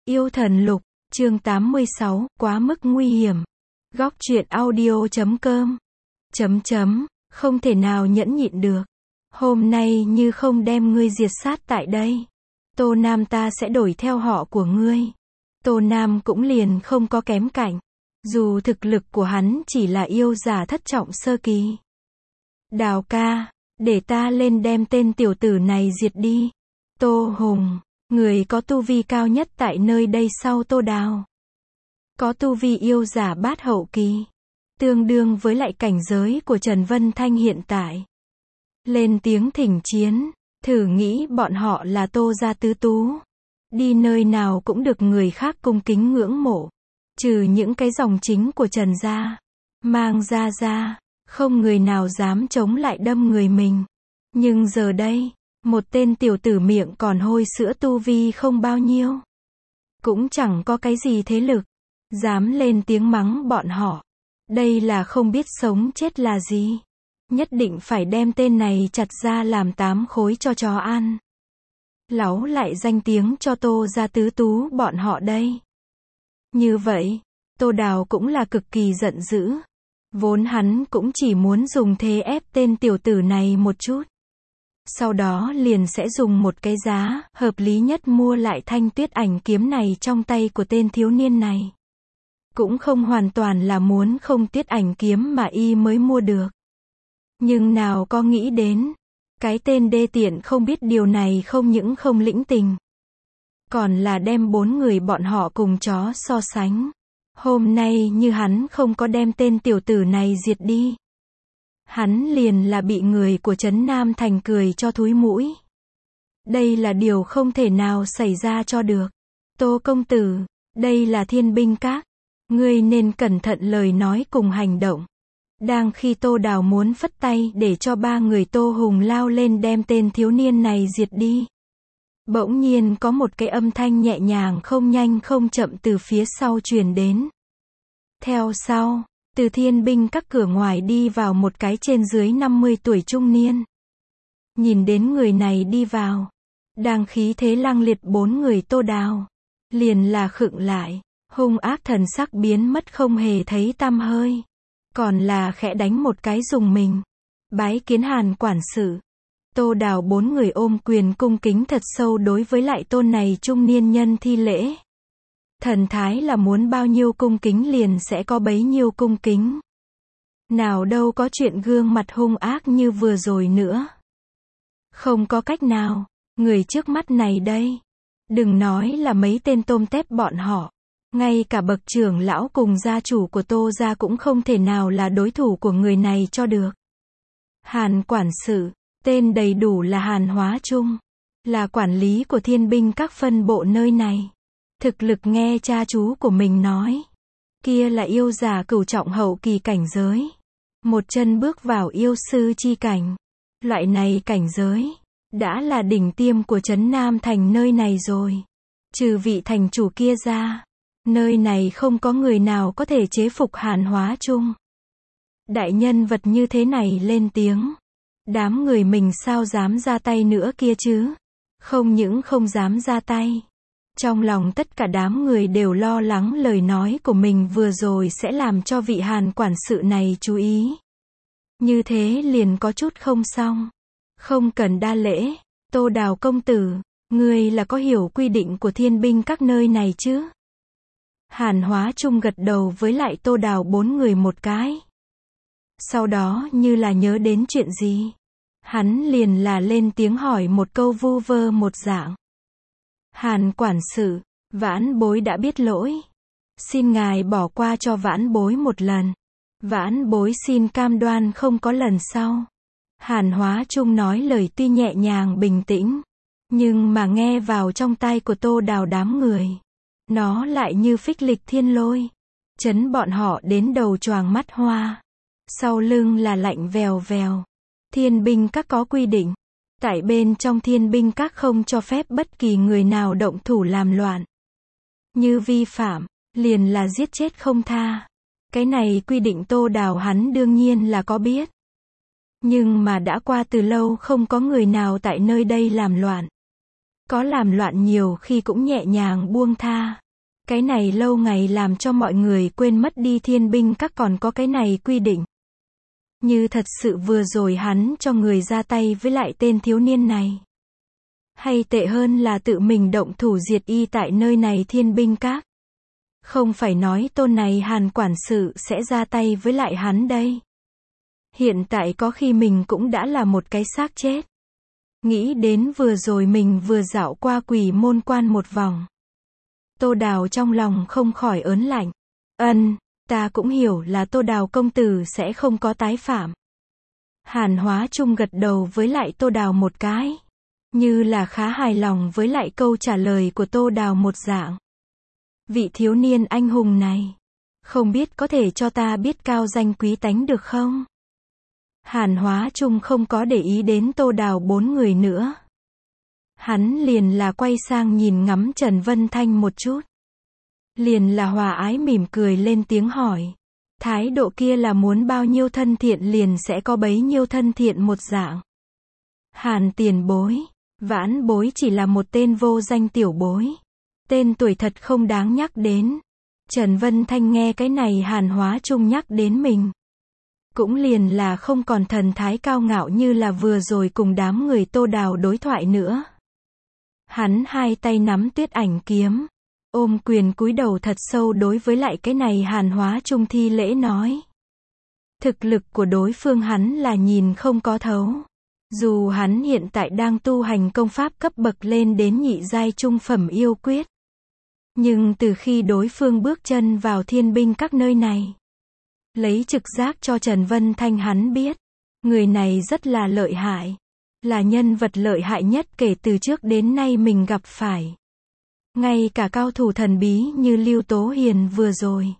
Yêu thần lục, chương 86, quá mức nguy hiểm. Góc truyện audio.com. Không thể nào nhẫn nhịn được. Hôm nay như không đem ngươi diệt sát tại đây. Tô Nam ta sẽ đổi theo họ của ngươi. Tô Nam cũng liền không có kém cạnh. Dù thực lực của hắn chỉ là yêu giả thất trọng sơ kỳ. Đào ca, để ta lên đem tên tiểu tử này diệt đi. Tô Hùng, người có tu vi cao nhất tại nơi đây sau Tô Đào. Có tu vi yêu giả bát hậu kỳ. Tương đương với lại cảnh giới của Trần Vân Thanh hiện tại. Lên tiếng thỉnh chiến, thử nghĩ bọn họ là Tô gia tứ tú. Đi nơi nào cũng được người khác cung kính ngưỡng mộ. Trừ những cái dòng chính của Trần gia. Mang ra, không người nào dám chống lại đâm người mình. Nhưng giờ đây, một tên tiểu tử miệng còn hôi sữa tu vi không bao nhiêu. Cũng chẳng có cái gì thế lực. Dám lên tiếng mắng bọn họ. Đây là không biết sống chết là gì. Nhất định phải đem tên này chặt ra làm 8 khối cho chó ăn. Láu lại danh tiếng cho Tô gia tứ tú bọn họ đây. Như vậy, Tô Đào cũng là cực kỳ giận dữ. Vốn hắn cũng chỉ muốn dùng thế ép tên tiểu tử này một chút. Sau đó liền sẽ dùng một cái giá hợp lý nhất mua lại thanh tuyết ảnh kiếm này trong tay của tên thiếu niên này. Cũng không hoàn toàn là muốn không tuyết ảnh kiếm mà y mới mua được. Nhưng nào có nghĩ đến, cái tên đê tiện không biết điều này không những không lĩnh tình. Còn là đem 4 người bọn họ cùng chó so sánh. Hôm nay như hắn không có đem tên tiểu tử này diệt đi. Hắn liền là bị người của Trấn Nam Thành cười cho thúi mũi. Đây là điều không thể nào xảy ra cho được. Tô công tử, đây là Thiên Binh Các. Ngươi nên cẩn thận lời nói cùng hành động. Đang khi Tô Đào muốn phất tay để cho 3 người Tô Hùng lao lên đem tên thiếu niên này diệt đi. Bỗng nhiên có một cái âm thanh nhẹ nhàng không nhanh không chậm từ phía sau truyền đến. Theo sau, từ Thiên Binh Các cửa ngoài đi vào một cái trên dưới 50 tuổi trung niên. Nhìn đến người này đi vào, đang khí thế lăng liệt 4 người Tô Đào, liền là khựng lại, hung ác thần sắc biến mất không hề thấy tăm hơi, còn là khẽ đánh một cái dùng mình. Bái kiến Hàn quản sự. Tô Đào 4 người ôm quyền cung kính thật sâu đối với lại tôn này trung niên nhân thi lễ. Thần thái là muốn bao nhiêu cung kính liền sẽ có bấy nhiêu cung kính. Nào đâu có chuyện gương mặt hung ác như vừa rồi nữa. Không có cách nào, người trước mắt này đây. Đừng nói là mấy tên tôm tép bọn họ. Ngay cả bậc trưởng lão cùng gia chủ của Tô gia cũng không thể nào là đối thủ của người này cho được. Hàn quản sự, tên đầy đủ là Hàn Hóa Trung, là quản lý của Thiên Binh Các phân bộ nơi này. Thực lực nghe cha chú của mình nói, kia là yêu giả cửu trọng hậu kỳ cảnh giới. Một chân bước vào yêu sư chi cảnh. Loại này cảnh giới, đã là đỉnh tiêm của Trấn Nam Thành nơi này rồi. Trừ vị thành chủ kia ra, nơi này không có người nào có thể chế phục Hàn Hóa Trung. Đại nhân vật như thế này lên tiếng. Đám người mình sao dám ra tay nữa kia chứ? Không những không dám ra tay. Trong lòng tất cả đám người đều lo lắng lời nói của mình vừa rồi sẽ làm cho vị Hàn quản sự này chú ý. Như thế liền có chút không xong. Không cần đa lễ. Tô Đào công tử, ngươi là có hiểu quy định của Thiên Binh Các nơi này chứ? Hàn Hóa Trung gật đầu với lại Tô Đào 4 người một cái. Sau đó như là nhớ đến chuyện gì. Hắn liền là lên tiếng hỏi một câu vu vơ một dạng. Hàn quản sự, vãn bối đã biết lỗi. Xin ngài bỏ qua cho vãn bối một lần. Vãn bối xin cam đoan không có lần sau. Hàn Hóa Trung nói lời tuy nhẹ nhàng bình tĩnh. Nhưng mà nghe vào trong tai của Tô Đào đám người. Nó lại như phích lịch thiên lôi. Chấn bọn họ đến đầu choàng mắt hoa. Sau lưng là lạnh vèo vèo. Thiên Binh Các có quy định. Tại bên trong Thiên Binh Các không cho phép bất kỳ người nào động thủ làm loạn. Như vi phạm, liền là giết chết không tha. Cái này quy định Tô Đào hắn đương nhiên là có biết. Nhưng mà đã qua từ lâu không có người nào tại nơi đây làm loạn. Có làm loạn nhiều khi cũng nhẹ nhàng buông tha. Cái này lâu ngày làm cho mọi người quên mất đi thiên binh các còn có cái này quy định. Như thật sự vừa rồi hắn cho người ra tay với lại tên thiếu niên này. Hay tệ hơn là tự mình động thủ diệt y tại nơi này thiên binh các. Không phải nói tôn này Hàn quản sự sẽ ra tay với lại hắn đây. Hiện tại có khi mình cũng đã là một cái xác chết. Nghĩ đến vừa rồi mình vừa dạo qua Quỷ Môn Quan một vòng. Tô Đào trong lòng không khỏi ớn lạnh. Ta cũng hiểu là Tô Đào công tử sẽ không có tái phạm. Hàn Hóa Trung gật đầu với lại Tô Đào một cái. Như là khá hài lòng với lại câu trả lời của Tô Đào một dạng. Vị thiếu niên anh hùng này. Không biết có thể cho ta biết cao danh quý tánh được không? Hàn Hóa Trung không có để ý đến Tô Đào bốn người nữa. Hắn liền là quay sang nhìn ngắm Trần Vân Thanh một chút. Liền là hòa ái mỉm cười lên tiếng hỏi. Thái độ kia là muốn bao nhiêu thân thiện liền sẽ có bấy nhiêu thân thiện một dạng. Hàn tiền bối. Vãn bối chỉ là một tên vô danh tiểu bối. Tên tuổi thật không đáng nhắc đến. Trần Vân Thanh nghe cái này Hàn Hóa Trung nhắc đến mình. Cũng liền là không còn thần thái cao ngạo như là vừa rồi cùng đám người Tô Đào đối thoại nữa. Hắn hai tay nắm Tuyết Ảnh kiếm. Ôm quyền cúi đầu thật sâu đối với lại cái này Hàn Hóa Trung thi lễ nói. Thực lực của đối phương hắn là nhìn không có thấu. Dù hắn hiện tại đang tu hành công pháp cấp bậc lên đến nhị giai trung phẩm yêu quyết. Nhưng từ khi đối phương bước chân vào thiên binh các nơi này. Lấy trực giác cho Trần Vân Thanh hắn biết. Người này rất là lợi hại. Là nhân vật lợi hại nhất kể từ trước đến nay mình gặp phải. Ngay cả cao thủ thần bí như Lưu Tố Hiền vừa rồi.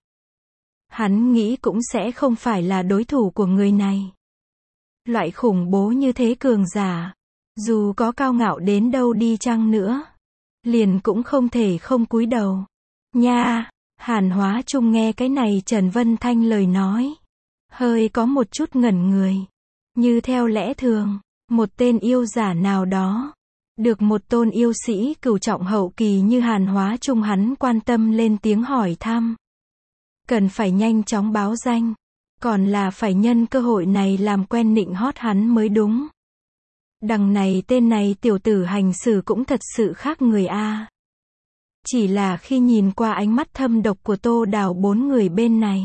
Hắn nghĩ cũng sẽ không phải là đối thủ của người này. Loại khủng bố như thế cường giả. Dù có cao ngạo đến đâu đi chăng nữa. Liền cũng không thể không cúi đầu. Nha, Hàn Hóa Trung nghe cái này Trần Vân Thanh lời nói. Hơi có một chút ngẩn người. Như theo lẽ thường, một tên yêu giả nào đó. Được một tôn yêu sĩ cửu trọng hậu kỳ như Hàn Hóa Trung hắn quan tâm lên tiếng hỏi thăm. Cần phải nhanh chóng báo danh. Còn là phải nhân cơ hội này làm quen nịnh hót hắn mới đúng. Đằng này tên này tiểu tử hành xử cũng thật sự khác người a. Chỉ là khi nhìn qua ánh mắt thâm độc của Tô Đào bốn người bên này.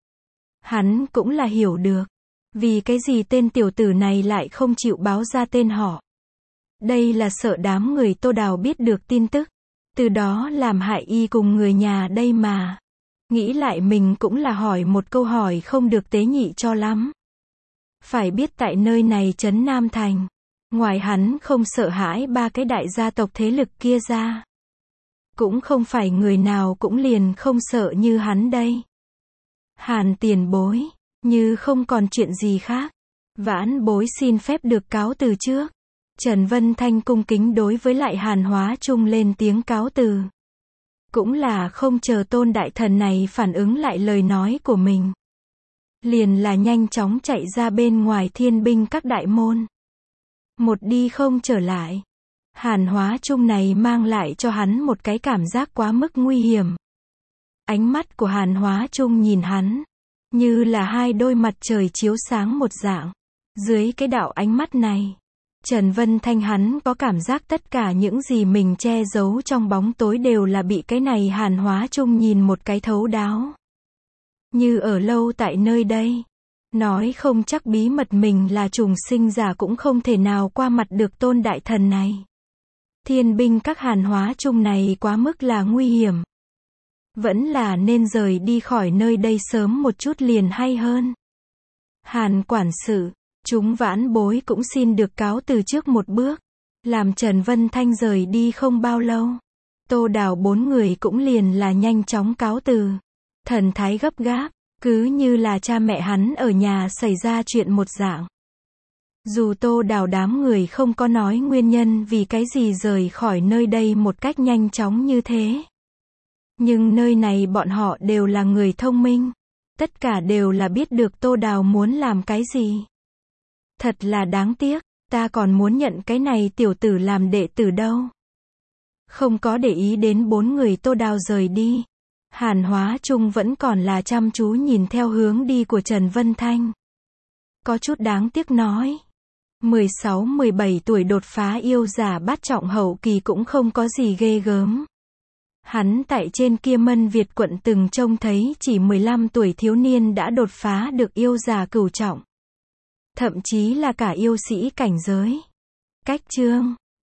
Hắn cũng là hiểu được. Vì cái gì tên tiểu tử này lại không chịu báo ra tên họ. Đây là sợ đám người Tô Đào biết được tin tức. Từ đó làm hại y cùng người nhà đây mà. Nghĩ lại mình cũng là hỏi một câu hỏi không được tế nhị cho lắm. Phải biết tại nơi này trấn Nam Thành. Ngoài hắn không sợ hãi ba cái đại gia tộc thế lực kia ra. Cũng không phải người nào cũng liền không sợ như hắn đây. Hàn tiền bối. Như không còn chuyện gì khác. Vãn bối xin phép được cáo từ trước. Trần Vân Thanh cung kính đối với lại Hàn Hóa Trung lên tiếng cáo từ. Cũng là không chờ tôn đại thần này phản ứng lại lời nói của mình. Liền là nhanh chóng chạy ra bên ngoài thiên binh các đại môn. Một đi không trở lại. Hàn Hóa Trung này mang lại cho hắn một cái cảm giác quá mức nguy hiểm. Ánh mắt của Hàn Hóa Trung nhìn hắn. Như là hai đôi mặt trời chiếu sáng một dạng. Dưới cái đạo ánh mắt này. Trần Vân Thanh hắn có cảm giác tất cả những gì mình che giấu trong bóng tối đều là bị cái này Hàn Hóa Trung nhìn một cái thấu đáo. Như ở lâu tại nơi đây. Nói không chắc bí mật mình là trùng sinh giả cũng không thể nào qua mặt được tôn đại thần này. Thiên binh các Hàn Hóa Trung này quá mức là nguy hiểm. Vẫn là nên rời đi khỏi nơi đây sớm một chút liền hay hơn. Hàn quản sự. Chúng vãn bối cũng xin được cáo từ trước một bước. Làm Trần Vân Thanh rời đi không bao lâu. Tô Đào bốn người cũng liền là nhanh chóng cáo từ. Thần thái gấp gáp. Cứ như là cha mẹ hắn ở nhà xảy ra chuyện một dạng. Dù Tô Đào đám người không có nói nguyên nhân vì cái gì rời khỏi nơi đây một cách nhanh chóng như thế. Nhưng nơi này bọn họ đều là người thông minh. Tất cả đều là biết được Tô Đào muốn làm cái gì. Thật là đáng tiếc, ta còn muốn nhận cái này tiểu tử làm đệ tử đâu. Không có để ý đến 4 người Tô Đào rời đi. Hàn Hóa Trung vẫn còn là chăm chú nhìn theo hướng đi của Trần Vân Thanh. Có chút đáng tiếc nói. 16-17 tuổi đột phá yêu giả bát trọng hậu kỳ cũng không có gì ghê gớm. Hắn tại trên kia Mân Việt quận từng trông thấy chỉ 15 tuổi thiếu niên đã đột phá được yêu giả cửu trọng. Thậm chí là cả yêu sĩ cảnh giới. Cách chương